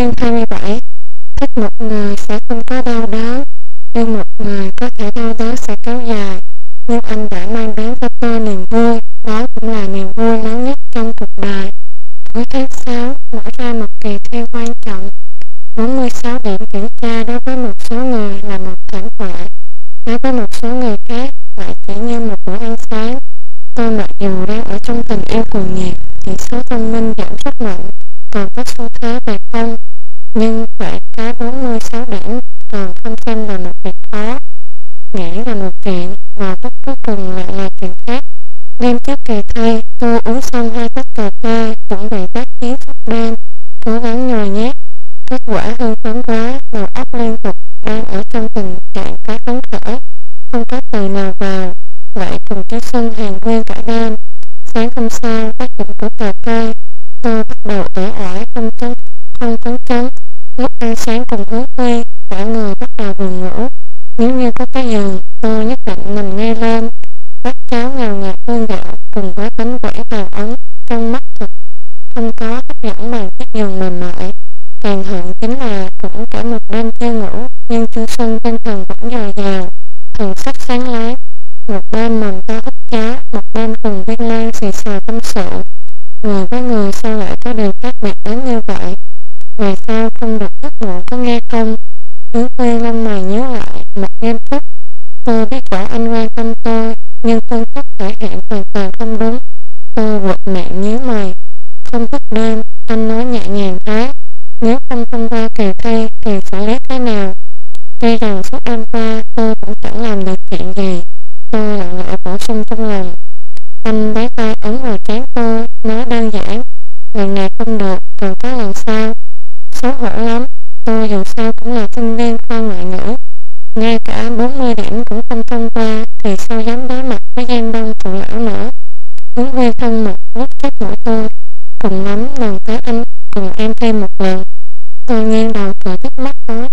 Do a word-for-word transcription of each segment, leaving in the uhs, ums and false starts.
Chương hai mươi bảy. Thích một người sẽ không có đau đớn, nhưng một người có thể đau đớn sẽ kéo dài. Nhưng anh đã mang đến cho tôi niềm vui, đó cũng là niềm vui lớn nhất trong cuộc đời. Cuối tháng sáu mở ra một kỳ thi quan trọng. bốn mươi sáu điểm kiểm tra đối với một số người là một thảm họa, đối với một số người khác lại chỉ như một bữa ăn sáng. Tôi mặc dù đang ở trong tình yêu cuồng nhiệt, chỉ số thông minh giảm rất mạnh, còn có xu thế về không. Nhưng vậy cái bốn mươi sáu điểm còn không xem là một việc khó, nghĩ là một chuyện, và phút cuối cùng lại là chuyện khác. Đêm trước kỳ thi, tôi uống xong hai tách cà phê, chuẩn bị tác chiến suốt đêm, cố gắng nhồi nhét. Kết quả hưng phấn quá, đầu óc liên tục, đang ở trong tình trạng khá phấn khởi, không có từ nào vào, lại cùng cái sân hàng nguyên cả đêm. Sáng hôm sau, tác dụng của cà phê, tôi bắt đầu uể oải không chấn, không phấn chấn. Lúc ăn sáng cùng Hướng Huy, cả người bắt đầu buồn ngủ. Nếu như có cái giường, tôi nhất định nằm ngay lên. Bát cháo ngào ngạt hương gạo cùng với bánh quẩy vàng ống trong mắt thật không có hấp dẫn bằng chiếc giường mềm mại. Càng hận chính là cũng cả một đêm chưa ngủ, nhưng chu xuân tinh thần vẫn dồi dào, thần sắc sáng láng. Một đêm mồm to hút cháo, một đêm cùng Viên Lan xì xào tâm sự. Người với người sao lại có điều khác biệt đến như vậy? Về sao không được thức ngủ có nghe không? Hướng Huy lông mày nhíu lại, mặt nghiêm túc. Tôi biết rõ anh quan tâm tôi, nhưng phương thức thể hiện hoàn toàn không đúng. Tôi quệt miệng nhíu mày. Không thức đêm, anh nói nhẹ nhàng thế. Nếu không thông qua kỳ thi thì xử lý thế nào? Tuy rằng suốt đêm qua tôi cũng chẳng làm được chuyện gì. Tôi lặng lẽ bổ sung trong lòng. Anh lấy tay ấn vào trán tôi, nói đơn giản. Lần này không được, còn có lần sau. Xấu hổ lắm, tôi dù sao cũng là sinh viên khoa ngoại ngữ. Ngay cả bốn mươi điểm cũng không thông qua, thì sao dám đối mặt với gian đông phụ lão nữa. Hướng Huy thân mật vuốt trước mũi tôi. Cùng lắm lần tới anh cùng em thêm một lần. Tôi nghiêng đầu cười thích mắt nói.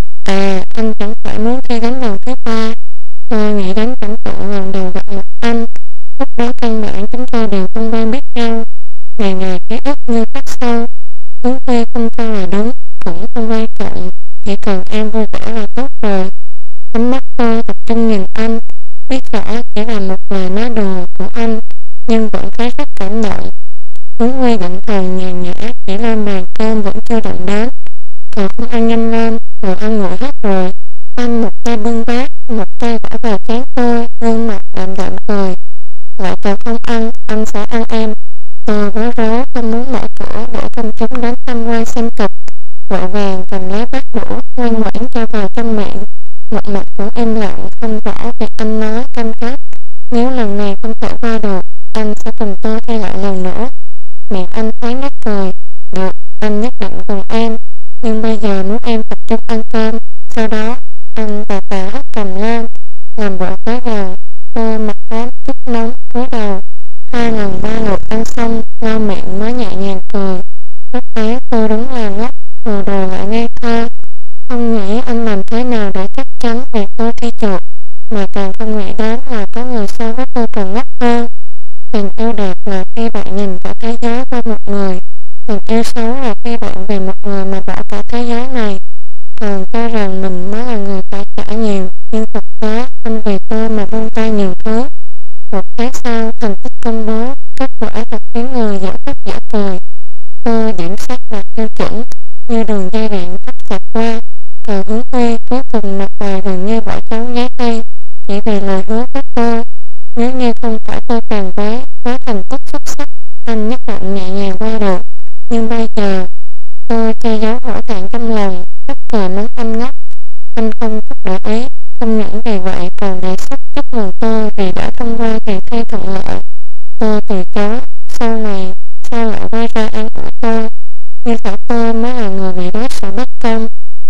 À, anh chẳng phải muốn thi đánh lần thứ ba. Tôi nghĩ đến cảnh tượng lần đầu gặp mặt anh. Lúc đó căn bản chúng tôi đều không quen biết nhau. Ngày ngày ký ức như khắc sâu. Hướng Huy không cho là đúng, cũng không quan trọng, chỉ cần em vui vẻ là tốt rồi. Ánh mắt tôi tập trung nhìn anh, biết rõ chỉ là một lời nói đùa của anh, nhưng vẫn thấy rất cảm động. Hướng Huy định thần nhàn nhã chỉ lên bàn cơm vẫn chưa động đến. Còn không ăn nhanh lên, đồ ăn nguội hết rồi. Anh một tay bưng bát, một tay gõ vào trán tôi, gương mặt đạm đạm cười. Lại còn không ăn, anh sẽ ăn em. Tôi bối rối không muốn mở cửa để công chúng đến tham quan xem kịch, vội vàng cầm lấy bát đũa ngoan ngoãn cho vào trong miệng. Một mặt cũng im lặng không rõ việc anh nói cam kết. Nếu lần này không thể qua được, anh sẽ cùng tôi thi lại lần nữa. Miệng anh thoáng ngắt cười. Được, anh nhất định cùng em, nhưng bây giờ muốn em tập trung ăn cơm. Sau đó anh tà tà hất cầm lên, làm bộ tới gần. Tôi mặt có chút nóng cúi đầu. Hai lần ba lượt ăn xong, lau miệng mới nhẹ nhàng cười. Lúc ấy tôi đúng là ngốc, vừa đồ lại ngây thơ. Không nghĩ anh làm thế nào để chắc chắn việc tôi thi trượt, mà càng không nghĩ đến là có người so với tôi còn ngốc hơn. Tình yêu đẹp là khi bạn nhìn cả thế giới qua một người. Tình yêu xấu là khi bạn vì một người mà bỏ cả thế giới này, còn cho rằng mình mới là người phải trả nhiều, nhưng thực tế anh vì tôi mà buông tay nhiều thứ. Một tháng sau, thành tích công bố, kết quả thật khiến người dở khóc dở cười. Tôi điểm sát đạt tiêu chuẩn, như đường dây điện tắt chặt qua. Còn Hướng Huy cuối cùng mặt bài gần như bỏ trống giá hay, chỉ vì lời hứa với tôi. Nếu như không phải tôi càng quấy với thành tích xuất sắc, anh nhất định nhẹ nhàng qua được. Nhưng bây giờ, tôi che giấu hổ thẹn trong lòng, bất ngờ mắng anh ngốc. Anh không chút để ý, không những vì vậy còn đề xuất chúc mừng tôi vì đã thông qua kỳ thi thuận lợi. Tôi từ chối, sau này sao lại quay ra an ủi tôi, như thể tôi mới là người bị đối xử bất công.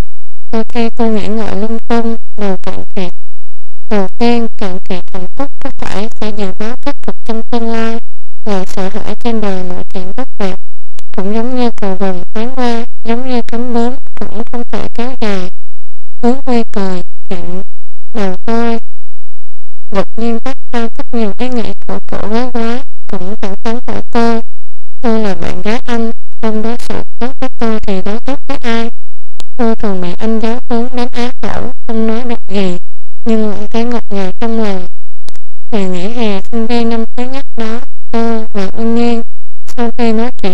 Đôi khi tôi nghĩ ngợi lung tung, đầu cạn kiệt. Đầu tiên, cạn kiệt hạnh phúc có phải sẽ dự báo kết cục trong tương lai, là sợ hãi trên đời mọi chuyện tốt đẹp. Cũng giống như cầu vồng thoáng qua, giống như cánh bướm, cũng không thể kéo dài. Hướng Huy cười, chuyện đầu tôi đột nhiên bắt ra rất nhiều ý nghĩ của cổ quá quá, cũng thẳng thắn hỏi tôi. Tôi là bạn gái anh, không đối xử tốt với tôi thì đối tốt với ai?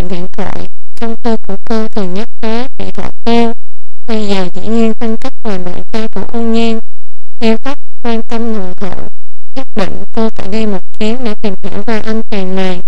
chuyện điện thoại, tâm tư của cô thường nhắc tới bị họ treo. Bây giờ dĩ nhiên Thanh Trúc là bạn trai của Ôn Nhiên, yêu thích, quan tâm nồng hậu. Nhất định cô phải đi một chuyến để tìm hiểu về anh chàng này.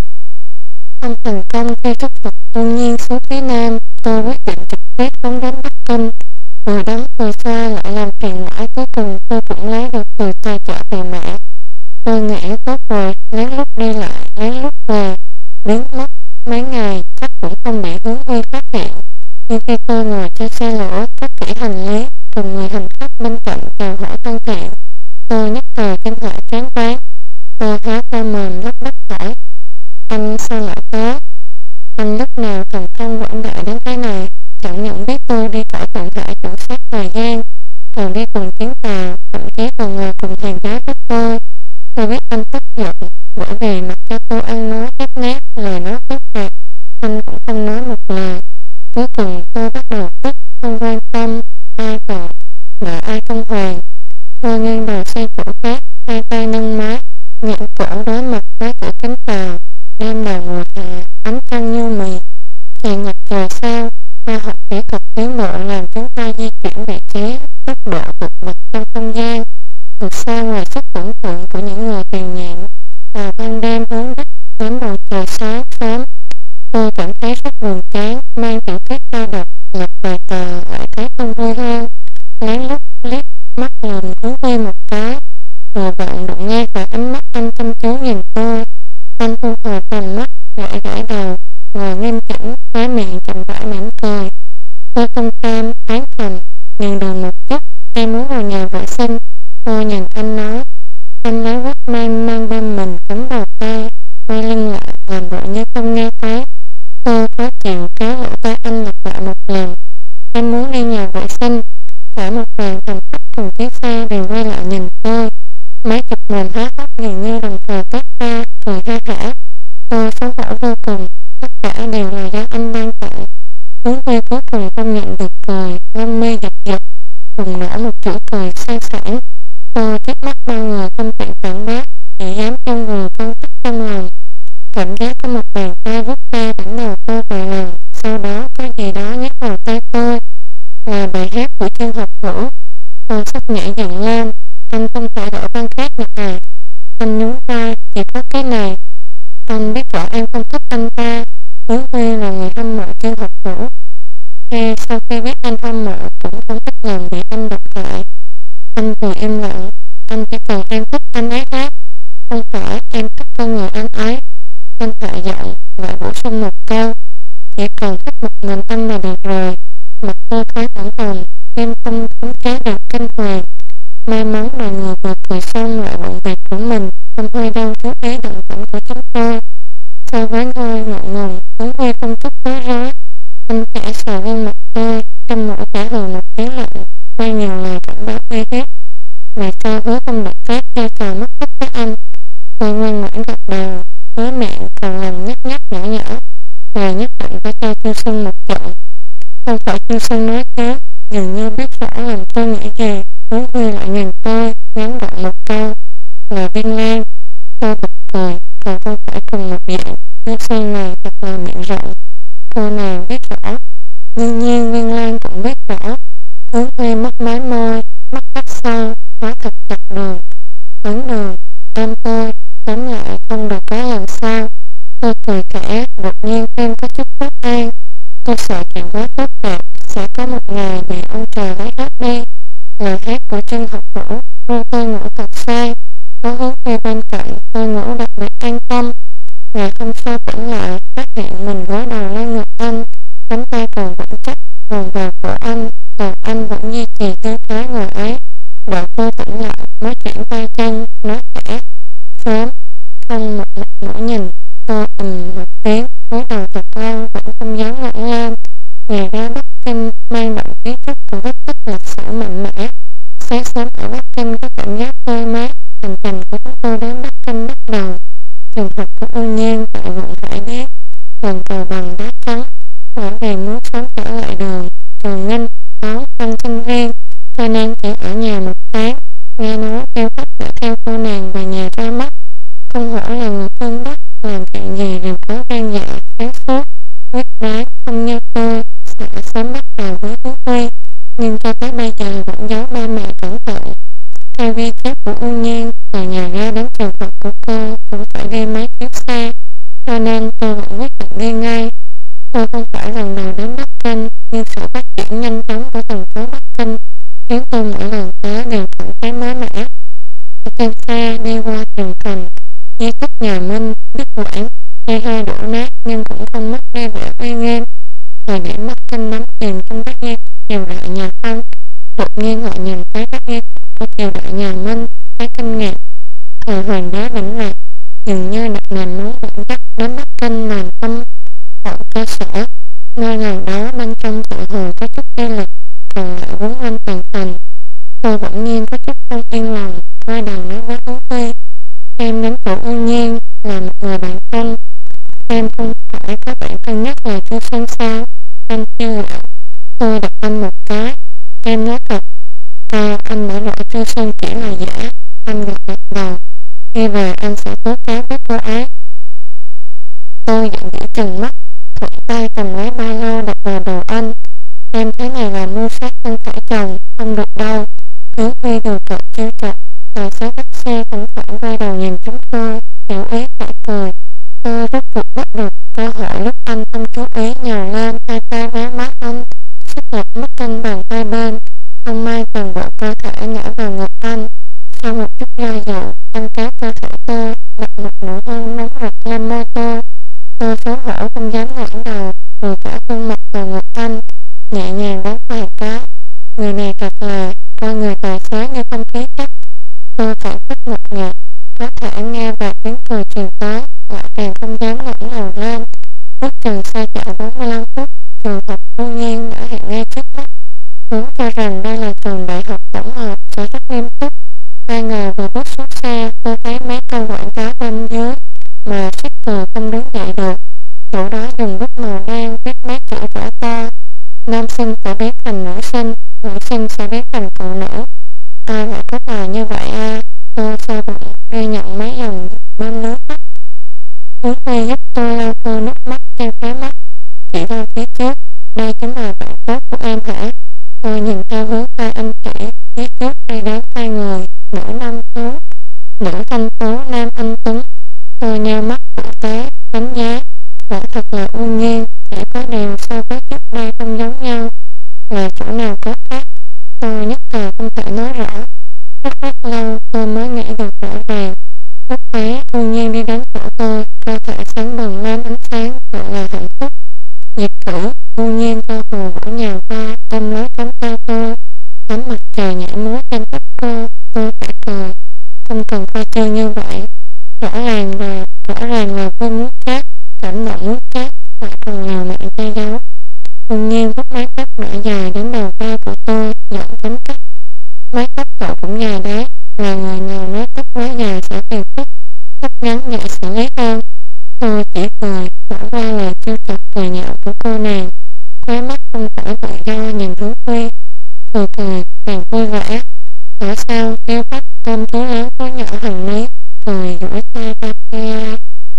Không thành công khi thuyết phục Ôn Nhiên xuống phía Nam, cô quyết định trực tiếp phóng đến Bắc Kinh. Vừa đắng vừa xa lại làm phiền mãi, cuối cùng cô cũng lấy được từ tài trợ từ mẹ. Tôi nghĩ tốt rồi, lén lút đi lại, lén lút về, biến mất mấy ngày chắc cũng không bị Hướng Huy phát hiện. Nhưng khi tôi ngồi trên xe lửa, cất kỹ hành lý, cùng người hành khách bên cạnh chào hỏi thân thiện, tôi nhất thời kinh hãi choáng váng. Tôi há to mồm lắp bắp hỏi: anh sao lại tới? Anh lúc nào thành công quảng đại đến thế này? Chẳng những biết tôi đi khỏi thượng hải kiểm soát thời gian, còn đi cùng chuyến tàu, thậm chí còn ngồi cùng hàng ghế với tôi. Tôi biết anh tức giận, bởi vì mặc cho tôi ăn nói khép nép, lời nói khép nép, anh cũng không nói một lời. Cuối cùng tôi bắt đầu tức, không quan tâm ai còn đợi ai không hoàng. Tôi nghiêng đầu sang chỗ khác, hai tay nâng má, ngẩng cổ đối mặt với cửa kính tàu. Đêm đầu mùa hè, ánh trăng như mì, tràn ngập trời sao. Khoa học kỹ thuật tiến bộ làm chúng ta di chuyển vị trí, tốc độ vượt bậc trong không gian, vượt xa ngoài sức tưởng tượng của những người tiền nhiệm. Vào ban đêm hướng đất đến bầu trời sáng sớm, tôi cảm thấy rất buồn chán, mang tiểu thuyết ra đọc, lật vài tờ lại thấy không vui hơn. Lén lút liếc mắt nhìn Hướng Huy một cái, vừa vặn đụng nghe phải ánh mắt anh chăm chú nhìn tôi. Anh thu hồi tầm mắt, gãi gãi đầu, ngồi nghiêm chỉnh, khóe miệng chậm rãi mỉm cười. Tôi không cam, tán thành, nhường đường một chút, em muốn vào nhà vệ sinh. Tôi nhìn anh nói. Anh lấy quất may mang bên mình cắm đầu tay, quay lưng lại, làm bộ như không nghe thấy. Tôi khó chịu kéo lỗ tay anh lặp lại một lần. Em muốn đi nhà vệ sinh. Cả một đoàn hành khách cùng chiếc xe đều quay lại nhìn tôi. Mấy chục mồm há hốc dường như đồng thời toát ra, cười ha hả. Tôi xấu hổ vô cùng, tất cả đều là do anh ban tặng. Hướng Huy cuối cùng không nhận được cười, lông mi giật giật, cùng nở một kiểu cười sang sảng. Tôi trước mắt bao người không tiện phản bác, chỉ dám trong người con tức trong lòng. Cảm giác có một bàn tay vuốt ve đỉnh đầu tôi vài lần, sau đó có gì đó nhét vào tay tôi. Là bài hát của Trương Học Vũ. Tôi sắp nhảy dựng lên. Anh không phải đổi văn khác nữa à? Anh nhún vai, chỉ có cái này. Anh biết rõ em không thích anh ta. Hướng Huy là người hâm mộ Trương Học Vũ. Khi sau khi biết anh hâm mộ cũng không thích lần bị anh độc hại. Anh vừa im lặng. Anh chỉ cần em thích anh ấy hát, không phải em thích con người anh ấy. Anh hạ giọng, lại bổ sung một câu: chỉ cần thích một mình anh là được rồi. Mặt tôi thoáng ửng hồng, em không khống chế được kinh hoàng. May mắn là người vừa cười xong lại bận việc của mình, không hơi đâu chú ý động tĩnh của chúng tôi. So với tôi ngượng ngùng, Hướng Huy không chút bối rối. Anh khẽ sờ lên mặt tôi, trong mũi trả lời một tiếng lạnh, quay nhiều lời cảnh báo uy hiếp. Vì sao hứa không được phép chơi trò mất tích với anh? Tôi ngoan ngoãn gật đầu, hứa miệng còn làm nhắc nhắc nhở nhở. Rồi nhất định phải cho Chu Xuân một trận. Không phải Chu Xuân nói chứ, dường như biết rõ làm tôi nghĩ gì. Hướng Huy lại nhìn tôi, ngắn gọn một câu: là Viên Lan. Tôi bật cười, còn không phải cùng một dạng. Chu Xuân này thật là miệng rộng. Cô nàng biết rõ. Đương nhiên Viên Lan cũng biết rõ. Hướng Huy mấp máy môi, mắt cắt sâu, hóa thật chặt đường. Ấn đường, em tôi, tóm lại không được quá lần sau. Tôi cười khẽ, đột nhiên em có chút bất an. Tôi sợ chuyện quá tốt đẹp sẽ có một ngày bị ông trời lấy hết đi. Lời hát của Trương Học Vũ, nhưng tôi ngủ thật say. Có Hướng Huy bên cạnh, tôi ngủ đặc biệt an tâm. Ngày hôm sau tỉnh lại, phát hiện mình gối đầu lên ngực anh, cánh tay còn vẫn chắc vòng vào cổ anh, còn anh vẫn duy trì tư thế ngồi ấy. Đợi tôi tỉnh lại mới chuyển tay chân, nói khẽ: sớm. Không một mặt mũi nhìn. Tôi ừm một tiếng, cúi đầu thật lâu vẫn không dám ngẩng lên. Ngày ra Bắc Kinh mang đậm ký ức của vết tích lịch sử mạnh mẽ. Sáng sớm ở Bắc Kinh có cảm giác tươi mát. Hành trình của chúng tôi đến Bắc Kinh bắt đầu. Trường học của Ôn Nhiên tại quận Hải Điếc, gần cầu bằng đá trắng. Bởi vì muốn sớm trở lại đường Trường Nghinh đón tân sinh viên, cho nên chỉ ở nhà một tháng. Nghe nói theo khách đã theo cô nàng về nhà ra mắt. Không hổ là người phương Bắc, làm chuyện gì đều có gan dạ, sáng suốt. Tôi không phải lần đầu đến Bắc Kinh, nhưng sự phát triển nhanh chóng của thành phố Bắc Kinh khiến tôi mỗi lần tới đều cảm thấy mới mẻ. Ở trên xe đi qua trường thành, di tích nhà Minh, Đức Quảng, tuy hơi đổ nát nhưng cũng không mất đi vẻ uy nghiêm. Thời điểm Bắc Kinh đắm chìm trong các nghi thức triều đại nhà Thanh, đột nhiên họ nhìn thấy các nghi thức của triều đại nhà Minh, thấy kinh ngạc. Thời hoàng đế Vĩnh Lạc dường như đặt nền móng vững chắc đến Bắc Kinh làm tâm hậu cơ sở. Nơi nào đó bên trong tự hồ có chút uy lực, còn lại quấn quanh toàn thành. Tôi bỗng nhiên có chút không yên lòng, quay đầu nói với Tú Phi: em đến phủ U Nhiên là một người bạn thân, em không phải có bạn thân nhất là Chu Xuân sao? Anh chưa rõ. Tôi đập anh một cái. Em nói thật. À, anh đã rõ Chu Xuân chỉ là giả. Anh gật gật đầu. Khi về anh sẽ tố cáo với cô ấy. Tôi giận dữ trừng mắt, thuận tay cầm lấy ba lô đặt vào đồ anh. Em thế này là mưu sát thân thể chồng, không được đâu. Hướng Huy đùa cợt trêu chọc. Tài xế taxi thỉnh thoảng quay đầu nhìn chúng tôi, hiểu ý phải cười. Tôi rốt cuộc bắt được cơ hội lúc anh không chú ý nhào lên, hai tay véo má anh, sức lực mất cân bằng hai bên. Không may toàn bộ cơ thể ngã vào ngực anh. Sau một chút do dự, anh kéo cơ thể tôi, đặt một nụ hôn nóng rực lên môi tôi. Tôi xấu hổ không dám ngẩng đầu, vừa cả khuôn mặt vào ngực anh, nhẹ nhàng đánh vài cái. Người này thật là coi người tài xế như không khí chắc. Tôi phản phất ngột ngạt, có thể nghe vài tiếng cười truyền tới, lại càng không dám ngẩng đầu lên. Ước chừng xe chạy bốn mươi lăm phút, trường học U Nhiên đã hiện ngay trước mắt. Vốn cho rằng đây là trường đại học tổng hợp sẽ rất nghiêm túc. Ai ngờ vừa bước xuống xe, tôi thấy mấy câu quảng cáo bên dưới mà suýt cười không đứng dậy được. Chỗ đó dùng bút màu đen viết mấy chữ rõ to: nam sinh sẽ biến thành nữ sinh, nữ sinh sẽ biến thành phụ nữ. Ai lại có bài như vậy à? Tôi sao bụng ghi nhận mấy dòng bên lướt mắt. Hướng Huy giúp tôi lau khô nước mắt trên khóe mắt, chỉ ra phía trước: đây chính là bạn tốt của em hả? Tôi nhìn theo hướng tay anh chỉ, phía trước đi đến hai người, nữ nam tú, nữ thanh tú, nam anh tuấn. Tôi nheo mắt tử tế, đánh giá. Quả thật là U Nhiên, chỉ có điều so với trước đây không giống nhau. Là chỗ nào có khác? Tôi nhất thời không thể nói rõ. Rất rất lâu tôi mới nghĩ được rõ ràng. Lúc ấy U Nhiên đi đến chỗ tôi, cơ thể sáng bừng lên ánh sáng, gọi là hạnh phúc. Nhịp cử, U Nhiên cơ hồ vỗ nhào ra, ôm lấy cánh tay tôi. Ánh mặt trời nhảy múa trên tóc cô, tôi phải cười. Không cần khoa trương như vậy. Rõ ràng là, rõ ràng là tôi muốn khác, cảm động muốn khác, lại còn nhào mạng che giấu. U Nhiên vút mái tóc đã dài đến đầu vai của tôi, giọng tính cách: mái tóc cậu cũng dài đấy, là người nào nói tóc quá dài sẽ phiền phức, tóc ngắn dễ xử lý hơn. Tôi chỉ cười, bỏ qua lời trêu chọc cười nhạo của cô nàng, khóe mắt không phải tự do nhìn Hướng Huy. Cười cười, càng vui vẻ. Ở sau, kêu khách tôm túi lớn túi nhỏ hành lý, cười duỗi tay ra kia,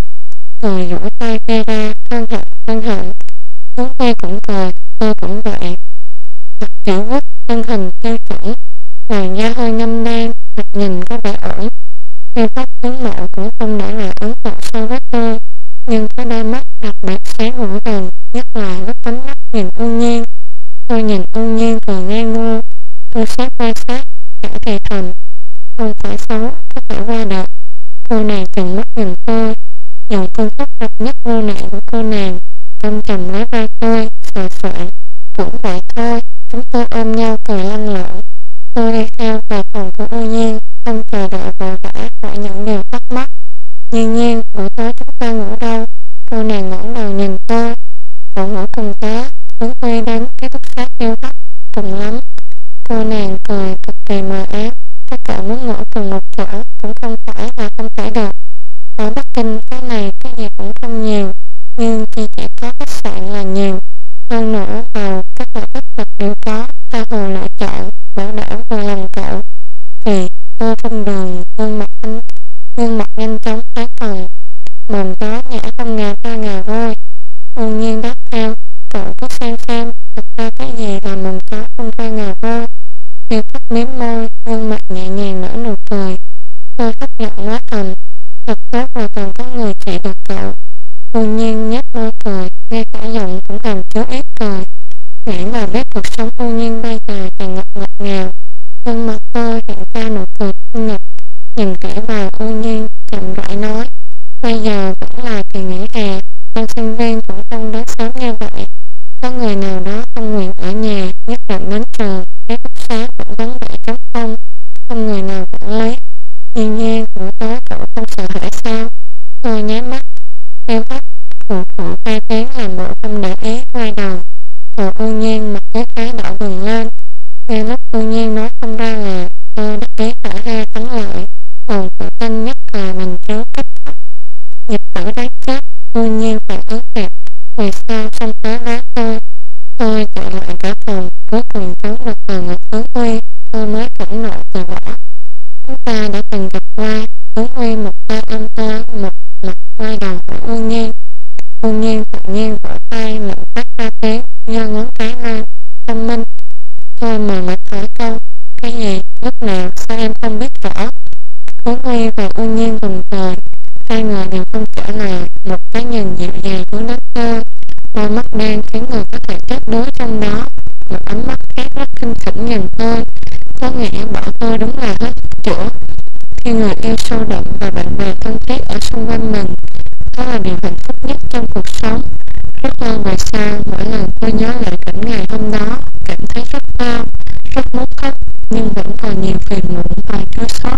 cười duỗi tay kia ra, hân hạnh, hân hạnh. Hướng Huy cũng cười, tôi cũng vậy. Mặt chữ quốc, thân hình tiêu chuẩn, làn da hơi ngâm đen, mặt nhìn có vẻ ổn. Tiêu khách tướng mạo cũng không để lại ấn tượng sâu với tôi, nhưng có đôi mắt đặc biệt sáng hữu thần, nhất là lúc ánh mắt nhìn U Nhiên. Tôi nhìn U Nhiên vừa ngây ngô, tôi sát vai sát, cả thì thầm: không phải xấu, có thể qua được. Cô nàng trừng mắt nhìn tôi, dùng phương thức độc nhất vô nạn của cô nàng, ôm chầm lấy vai tôi, sờ soạng. Cũng vậy thôi, chúng tôi ôm nhau cười lăn lộn. Tôi đi theo vào phòng của U Nhiên, không chờ đợi vội vã hỏi những điều thắc mắc. Nhiên nhiên, buổi tối chúng ta ngủ đâu? Cô nàng ngẩng đầu nhìn tôi. Cậu ngủ cùng tớ. Hướng Huy đến ký túc xá yêu thấp, cùng lắm. Cô nàng cười cực kỳ mờ ám. Các cậu muốn ngủ cùng một chỗ cũng không phải là không thể được. Ở Bắc Kinh cái này cái gì cũng không nhiều, nhưng chỉ chỉ có khách sạn là nhiều. Hơn nữa vào các loại thức vật đều có, tha hồ lựa chọn, bảo đảm vừa lòng cậu. Thì tôi không đường, gương mặt anh, gương mặt nhanh chóng tái phần. Mồm gió nhả trong ngà ra ngà voi. U Nhiên đáp theo: cậu cứ xem xem, thật ra cái gì là mồm gió không ra ngà voi. Tiêu khách miếm môi, gương mặt nhẹ nhàng nở nụ cười. Tôi thấp giọng nói thầm: thật tốt là còn có người trị được cậu. U Nhiên nhếch môi cười, ngay cả giọng cũng người nào đó không nguyện ở nhà, nhất định đến trường, ký túc xá vẫn vắng vẻ trống không, không người nào quản lý. Nhiên nhiên cũng tối cậu không sợ hãi sao? Tôi nháy mắt, theo khách, phụ phụ tai tiếng làm bộ không để ý, quay đầu. Hồ U Nhiên mặt cái cái đỏ bừng lên. Ngay lúc U Nhiên nói không ra là tôi đắc ý thở ra thắng lợi, hồn tự tin nhất là mình trước cách tóc. Nhật tử đáng chết, U Nhiên phải ớt hẹp, vì sao không tới vác tôi? Tôi chạy lại cả phòng, cuối cùng trốn được vào ngực Hướng Huy, tôi mới phẫn nộ từ bỏ. Chúng ta đã từng gặp qua. Hướng Huy một tay ôm tôi, một mặt quay đầu hỏi U Nhiên. U Nhiên tự nhiên vỗ tay miệng phát ra tiếng, giơ ngón cái lên. Thông minh. Tôi mờ mịt hỏi câu, cái gì, lúc nào, sao em không biết rõ? Hướng Huy và U Nhiên cùng cười, hai người đều không trả lời, một cái nhìn dịu dàng của đất thơ, đôi mắt đen khiến người có thể chết đuối trong đó, một ánh mắt khác rất kinh khủng nhìn tôi, có nghĩa bỏ tôi đúng là hết chữa. Khi người yêu sâu đậm và bạn bè thân thiết ở xung quanh mình, đó là điều hạnh phúc nhất trong cuộc sống. Rất lâu về sau, mỗi lần tôi nhớ lại cảnh ngày hôm đó, cảm thấy rất đau, rất muốn khóc, nhưng vẫn còn nhiều phiền muộn và chua xót.